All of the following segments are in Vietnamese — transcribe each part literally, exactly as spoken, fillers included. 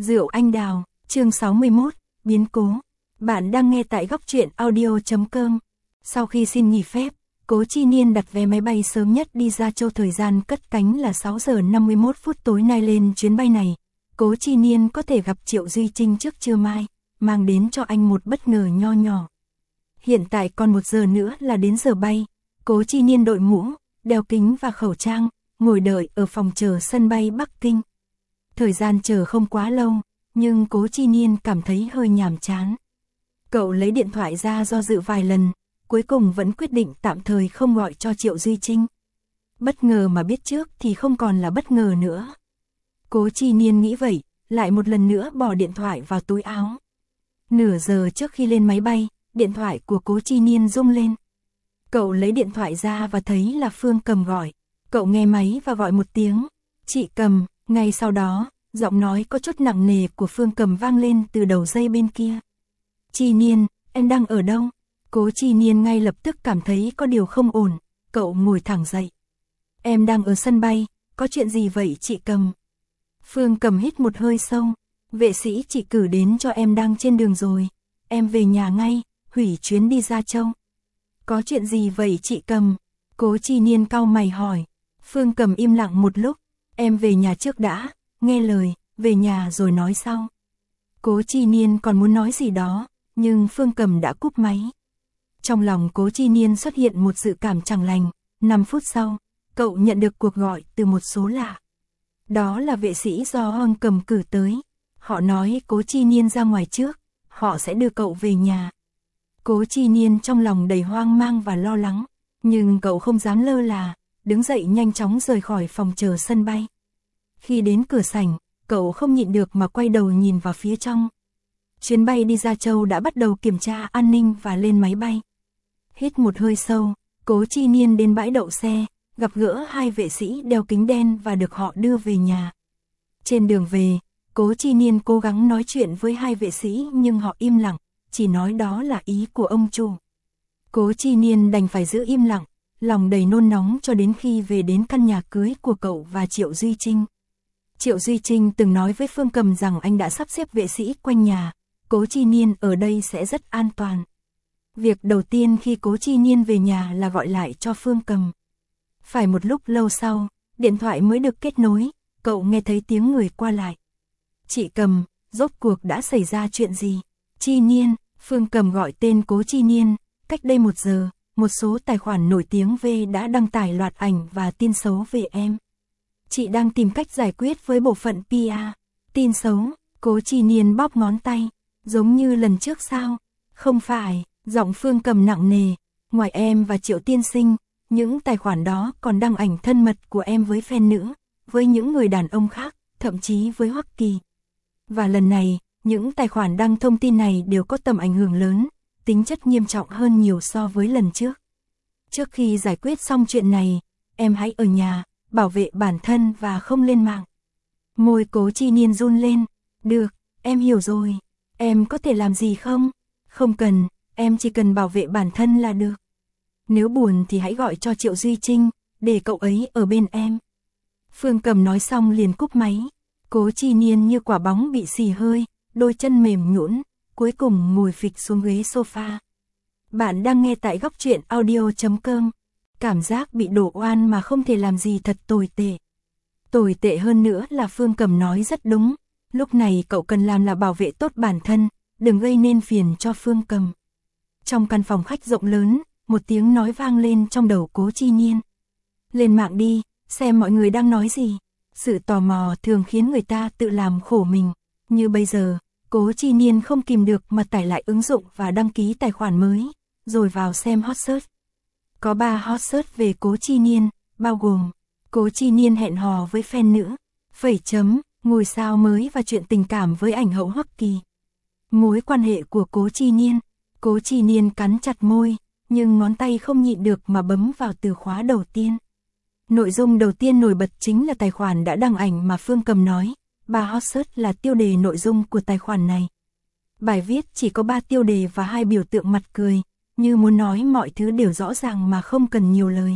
Rượu anh đào, chương sáu mươi mốt, biến cố. Bạn đang nghe tại góc truyện audio.com. Sau khi xin nghỉ phép, Cố Chi Niên đặt vé máy bay sớm nhất đi Gia Châu, thời gian cất cánh là sáu giờ năm mươi mốt phút tối nay. Lên chuyến bay này, Cố Chi Niên có thể gặp Triệu Duy Trinh trước trưa mai, mang đến cho anh một bất ngờ nho nhỏ. Hiện tại còn một giờ nữa là đến giờ bay. Cố Chi Niên đội mũ, đeo kính và khẩu trang, ngồi đợi ở phòng chờ sân bay Bắc Kinh. Thời gian chờ không quá lâu, nhưng Cố Chi Niên cảm thấy hơi nhàm chán. Cậu lấy điện thoại ra do dự vài lần, cuối cùng vẫn quyết định tạm thời không gọi cho Triệu Duy Trinh. Bất ngờ mà biết trước thì không còn là bất ngờ nữa. Cố Chi Niên nghĩ vậy, lại một lần nữa bỏ điện thoại vào túi áo. Nửa giờ trước khi lên máy bay, điện thoại của Cố Chi Niên rung lên. Cậu lấy điện thoại ra và thấy là Phương Cầm gọi. Cậu nghe máy và gọi một tiếng, "Chị Cầm." Ngay sau đó, giọng nói có chút nặng nề của Phương Cầm vang lên từ đầu dây bên kia. "Chi Niên, em đang ở đâu?" Cố Chi Niên ngay lập tức cảm thấy có điều không ổn, cậu ngồi thẳng dậy. "Em đang ở sân bay, có chuyện gì vậy chị Cầm?" Phương Cầm hít một hơi sâu, "Vệ sĩ chị cử đến cho em đang trên đường rồi, em về nhà ngay, hủy chuyến đi Gia Châu." "Có chuyện gì vậy chị Cầm?" Cố Chi Niên cau mày hỏi. Phương Cầm im lặng một lúc, "Em về nhà trước đã, nghe lời, về nhà rồi nói sau." Cố Chi Niên còn muốn nói gì đó, nhưng Phương Cầm đã cúp máy. Trong lòng Cố Chi Niên xuất hiện một dự cảm chẳng lành. Năm phút sau, cậu nhận được cuộc gọi từ một số lạ. Đó là vệ sĩ do Hoàng Cầm cử tới. Họ nói Cố Chi Niên ra ngoài trước, họ sẽ đưa cậu về nhà. Cố Chi Niên trong lòng đầy hoang mang và lo lắng, nhưng cậu không dám lơ là, đứng dậy nhanh chóng rời khỏi phòng chờ sân bay. Khi đến cửa sảnh, cậu không nhịn được mà quay đầu nhìn vào phía trong. Chuyến bay đi Gia Châu đã bắt đầu kiểm tra an ninh và lên máy bay. Hít một hơi sâu, Cố Chi Niên đến bãi đậu xe, gặp gỡ hai vệ sĩ đeo kính đen và được họ đưa về nhà. Trên đường về, Cố Chi Niên cố gắng nói chuyện với hai vệ sĩ nhưng họ im lặng, chỉ nói đó là ý của ông chủ. Cố Chi Niên đành phải giữ im lặng, lòng đầy nôn nóng cho đến khi về đến căn nhà cưới của cậu và Triệu Duy Trinh. Triệu Duy Trinh từng nói với Phương Cầm rằng anh đã sắp xếp vệ sĩ quanh nhà, Cố Chi Niên ở đây sẽ rất an toàn. Việc đầu tiên khi Cố Chi Niên về nhà là gọi lại cho Phương Cầm. Phải một lúc lâu sau, điện thoại mới được kết nối, cậu nghe thấy tiếng người qua lại. "Chị Cầm, rốt cuộc đã xảy ra chuyện gì?" "Chi Niên." Phương Cầm gọi tên Cố Chi Niên. "Cách đây một giờ, một số tài khoản nổi tiếng về đã đăng tải loạt ảnh và tin xấu về em. Chị đang tìm cách giải quyết với bộ phận pê e. Tin xấu?" Cố Chi Niên bóp ngón tay. "Giống như lần trước sao?" "Không phải." Giọng Phương Cầm nặng nề. "Ngoài em và Triệu tiên sinh, những tài khoản đó còn đăng ảnh thân mật của em với fan nữ, với những người đàn ông khác, thậm chí với Hoắc Kỳ. Và lần này, những tài khoản đăng thông tin này đều có tầm ảnh hưởng lớn, tính chất nghiêm trọng hơn nhiều so với lần trước. Trước khi giải quyết xong chuyện này, em hãy ở nhà, bảo vệ bản thân và không lên mạng." Môi Cố Chi Niên run lên. "Được, em hiểu rồi. Em có thể làm gì không?" "Không cần, em chỉ cần bảo vệ bản thân là được. Nếu buồn thì hãy gọi cho Triệu Duy Trinh, để cậu ấy ở bên em." Phương Cầm nói xong liền cúp máy. Cố Chi Niên như quả bóng bị xì hơi, đôi chân mềm nhũn, cuối cùng ngồi phịch xuống ghế sofa. Bạn đang nghe tại góc truyện audio.com. Cảm giác bị đổ oan mà không thể làm gì thật tồi tệ. Tồi tệ hơn nữa là Phương Cầm nói rất đúng, lúc này cậu cần làm là bảo vệ tốt bản thân, đừng gây nên phiền cho Phương Cầm. Trong căn phòng khách rộng lớn, một tiếng nói vang lên trong đầu Cố Chi Niên. "Lên mạng đi, xem mọi người đang nói gì." Sự tò mò thường khiến người ta tự làm khổ mình. Như bây giờ, Cố Chi Niên không kìm được mà tải lại ứng dụng và đăng ký tài khoản mới, rồi vào xem hot search. Có ba hot search về Cố Chi Niên, bao gồm Cố Chi Niên hẹn hò với fan nữ, phẩy chấm, ngôi sao mới và chuyện tình cảm với ảnh hậu Hoắc Kỳ. Mối quan hệ của Cố Chi Niên. Cố Chi Niên cắn chặt môi, nhưng ngón tay không nhịn được mà bấm vào từ khóa đầu tiên. Nội dung đầu tiên nổi bật chính là tài khoản đã đăng ảnh mà Phương Cầm nói. Ba hot search là tiêu đề nội dung của tài khoản này. Bài viết chỉ có ba tiêu đề và hai biểu tượng mặt cười, như muốn nói mọi thứ đều rõ ràng mà không cần nhiều lời.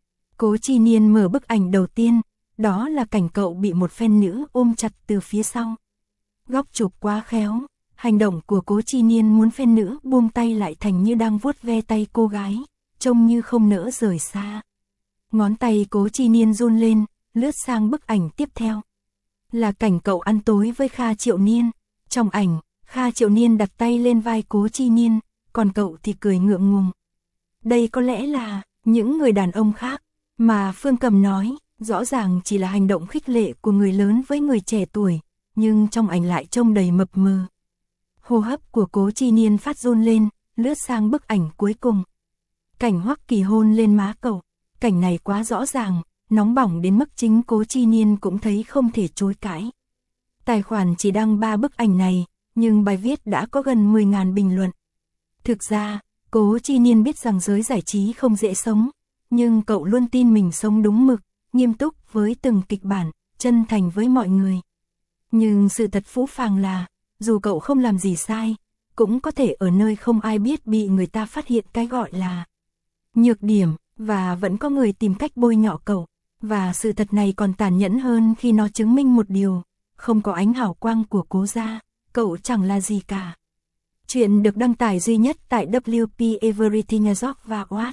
Cố Chi Niên mở bức ảnh đầu tiên, đó là cảnh cậu bị một fan nữ ôm chặt từ phía sau. Góc chụp quá khéo, hành động của Cố Chi Niên muốn phen nữa buông tay lại thành như đang vuốt ve tay cô gái, trông như không nỡ rời xa. Ngón tay Cố Chi Niên run lên, lướt sang bức ảnh tiếp theo. Là cảnh cậu ăn tối với Kha Triệu Niên. Trong ảnh, Kha Triệu Niên đặt tay lên vai Cố Chi Niên, còn cậu thì cười ngượng ngùng. Đây có lẽ là những người đàn ông khác, mà Phương Cầm nói, rõ ràng chỉ là hành động khích lệ của người lớn với người trẻ tuổi, nhưng trong ảnh lại trông đầy mập mờ. Hô hấp của Cố Chi Niên phát run lên, lướt sang bức ảnh cuối cùng. Cảnh Hoắc Kỳ hôn lên má cậu, cảnh này quá rõ ràng, nóng bỏng đến mức chính Cố Chi Niên cũng thấy không thể chối cãi. Tài khoản chỉ đăng ba bức ảnh này, nhưng bài viết đã có gần mười nghìn bình luận. Thực ra, Cố Chi Niên biết rằng giới giải trí không dễ sống, nhưng cậu luôn tin mình sống đúng mực, nghiêm túc với từng kịch bản, chân thành với mọi người. Nhưng sự thật phũ phàng là, dù cậu không làm gì sai, cũng có thể ở nơi không ai biết bị người ta phát hiện cái gọi là nhược điểm, và vẫn có người tìm cách bôi nhọ cậu. Và sự thật này còn tàn nhẫn hơn khi nó chứng minh một điều, không có ánh hào quang của Cố gia, cậu chẳng là gì cả. Chuyện được đăng tải duy nhất tại W P Everything New York và What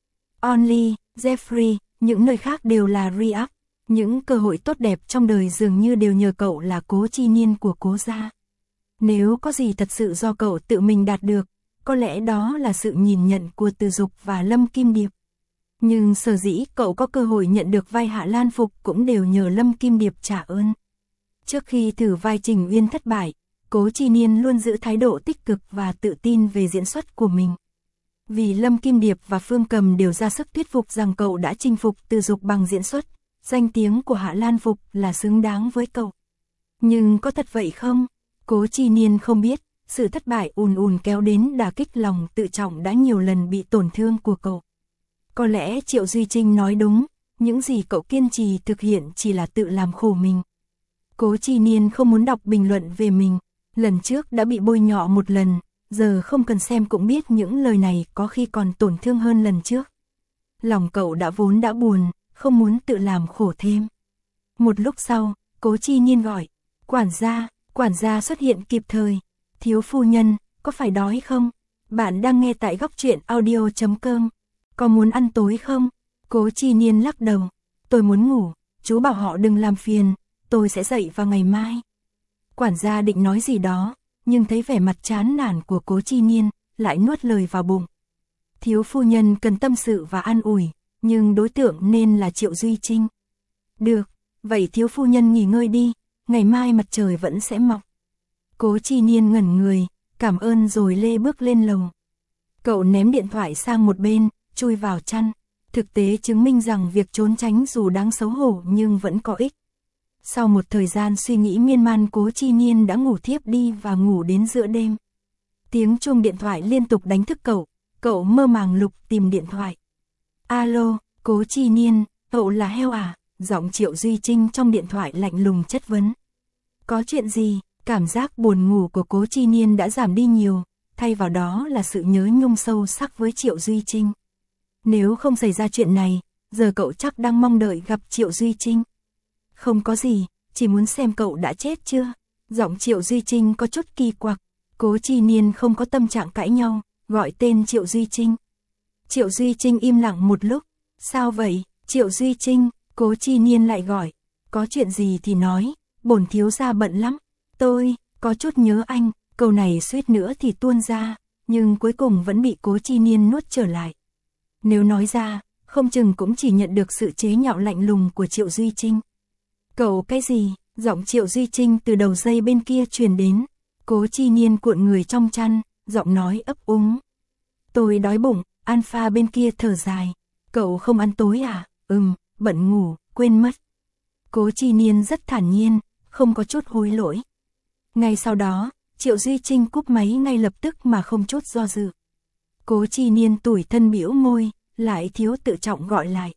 Only, Jeffrey, những nơi khác đều là re-up. Những cơ hội tốt đẹp trong đời dường như đều nhờ cậu là Cố Chi Niên của Cố gia. Nếu có gì thật sự do cậu tự mình đạt được, có lẽ đó là sự nhìn nhận của Từ Dục và Lâm Kim Điệp. Nhưng sở dĩ cậu có cơ hội nhận được vai Hạ Lan Phục cũng đều nhờ Lâm Kim Điệp trả ơn. Trước khi thử vai Trình Uyên thất bại, Cố Chi Niên luôn giữ thái độ tích cực và tự tin về diễn xuất của mình. Vì Lâm Kim Điệp và Phương Cầm đều ra sức thuyết phục rằng cậu đã chinh phục Từ Dục bằng diễn xuất, danh tiếng của Hạ Lan Phục là xứng đáng với cậu. Nhưng có thật vậy không? Cố Chi Niên không biết, sự thất bại ùn ùn kéo đến đả kích lòng tự trọng đã nhiều lần bị tổn thương của cậu. Có lẽ Triệu Duy Trinh nói đúng, những gì cậu kiên trì thực hiện chỉ là tự làm khổ mình. Cố Chi Niên không muốn đọc bình luận về mình, lần trước đã bị bôi nhọ một lần, giờ không cần xem cũng biết những lời này có khi còn tổn thương hơn lần trước. Lòng cậu đã vốn đã buồn, không muốn tự làm khổ thêm. Một lúc sau, Cố Chi Niên gọi, quản gia, quản gia xuất hiện kịp thời. Thiếu phu nhân, có phải đói không? Bạn đang nghe tại góc truyện audio chấm com. Có muốn ăn tối không? Cố Chi Niên lắc đầu. Tôi muốn ngủ, chú bảo họ đừng làm phiền, tôi sẽ dậy vào ngày mai. Quản gia định nói gì đó, nhưng thấy vẻ mặt chán nản của Cố Chi Niên, lại nuốt lời vào bụng. Thiếu phu nhân cần tâm sự và an ủi, nhưng đối tượng nên là Triệu Duy Trinh. Được, vậy thiếu phu nhân nghỉ ngơi đi, ngày mai mặt trời vẫn sẽ mọc. Cố Chi Niên ngẩn người, cảm ơn rồi lê bước lên lầu. Cậu ném điện thoại sang một bên, chui vào chăn. Thực tế chứng minh rằng việc trốn tránh dù đáng xấu hổ nhưng vẫn có ích. Sau một thời gian suy nghĩ miên man, Cố Chi Niên đã ngủ thiếp đi và ngủ đến giữa đêm. Tiếng chuông điện thoại liên tục đánh thức cậu, cậu mơ màng lục tìm điện thoại. Alo, Cố Chi Niên, cậu là heo à? Giọng Triệu Duy Trinh trong điện thoại lạnh lùng chất vấn. Có chuyện gì? Cảm giác buồn ngủ của Cố Chi Niên đã giảm đi nhiều, thay vào đó là sự nhớ nhung sâu sắc với Triệu Duy Trinh. Nếu không xảy ra chuyện này, giờ cậu chắc đang mong đợi gặp Triệu Duy Trinh. Không có gì, chỉ muốn xem cậu đã chết chưa. Giọng Triệu Duy Trinh có chút kỳ quặc. Cố Chi Niên không có tâm trạng cãi nhau, gọi tên Triệu Duy Trinh. Triệu Duy Trinh im lặng một lúc. Sao vậy, Triệu Duy Trinh? Cố Chi Niên lại gọi. Có chuyện gì thì nói, bổn thiếu gia bận lắm. Tôi, có chút nhớ anh. Câu này suýt nữa thì tuôn ra, nhưng cuối cùng vẫn bị Cố Chi Niên nuốt trở lại. Nếu nói ra, không chừng cũng chỉ nhận được sự chế nhạo lạnh lùng của Triệu Duy Trinh. Cậu cái gì? Giọng Triệu Duy Trinh từ đầu dây bên kia truyền đến. Cố Chi Niên cuộn người trong chăn, giọng nói ấp úng. Tôi đói bụng. Alpha bên kia thở dài. Cậu không ăn tối à? Ừm, bận ngủ, quên mất. Cố Chi Niên rất thản nhiên, không có chút hối lỗi. Ngay sau đó, Triệu Duy Trinh cúp máy ngay lập tức mà không chút do dự. Cố Chi Niên tủi thân bĩu môi, lại thiếu tự trọng gọi lại.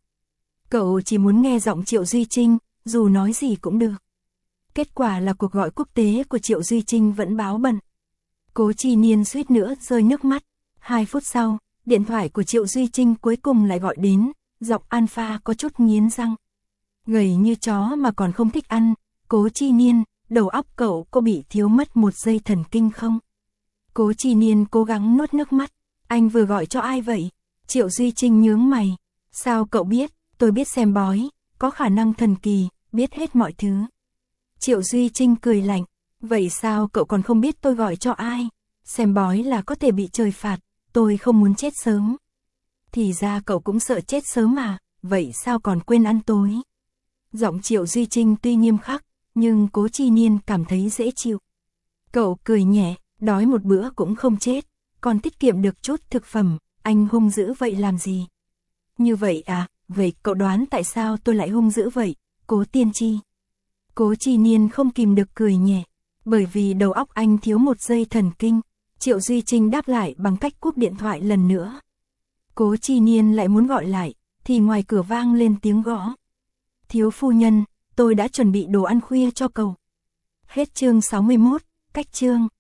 Cậu chỉ muốn nghe giọng Triệu Duy Trinh, dù nói gì cũng được. Kết quả là cuộc gọi quốc tế của Triệu Duy Trinh vẫn báo bận. Cố Chi Niên suýt nữa rơi nước mắt. Hai phút sau, điện thoại của Triệu Duy Trinh cuối cùng lại gọi đến, giọng Alpha có chút nghiến răng. Gầy như chó mà còn không thích ăn. Cố Chi Niên, đầu óc cậu có bị thiếu mất một dây thần kinh không? Cố Chi Niên cố gắng nuốt nước mắt, anh vừa gọi cho ai vậy? Triệu Duy Trinh nhướng mày, sao cậu biết? Tôi biết xem bói, có khả năng thần kỳ, biết hết mọi thứ. Triệu Duy Trinh cười lạnh, vậy sao cậu còn không biết tôi gọi cho ai? Xem bói là có thể bị trời phạt, tôi không muốn chết sớm. Thì ra cậu cũng sợ chết sớm mà, vậy sao còn quên ăn tối? Giọng Triệu Duy Trinh tuy nghiêm khắc, nhưng Cố Chi Niên cảm thấy dễ chịu. Cậu cười nhẹ, đói một bữa cũng không chết, còn tiết kiệm được chút thực phẩm, anh hung dữ vậy làm gì? Như vậy à, vậy cậu đoán tại sao tôi lại hung dữ vậy, Cố Tiên Tri? Cố Chi Niên không kìm được cười nhẹ, bởi vì đầu óc anh thiếu một dây thần kinh. Triệu Duy Trinh đáp lại bằng cách cúp điện thoại lần nữa. Cố Chi Niên lại muốn gọi lại, thì ngoài cửa vang lên tiếng gõ. Thiếu phu nhân, tôi đã chuẩn bị đồ ăn khuya cho cậu. Hết chương sáu mươi mốt, cách chương.